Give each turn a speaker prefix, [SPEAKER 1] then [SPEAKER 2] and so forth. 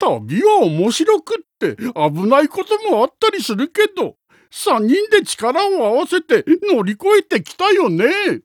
[SPEAKER 1] 旅は面白くって危ないこともあったりするけど、3人で力を合わせて乗り越えてきたよね。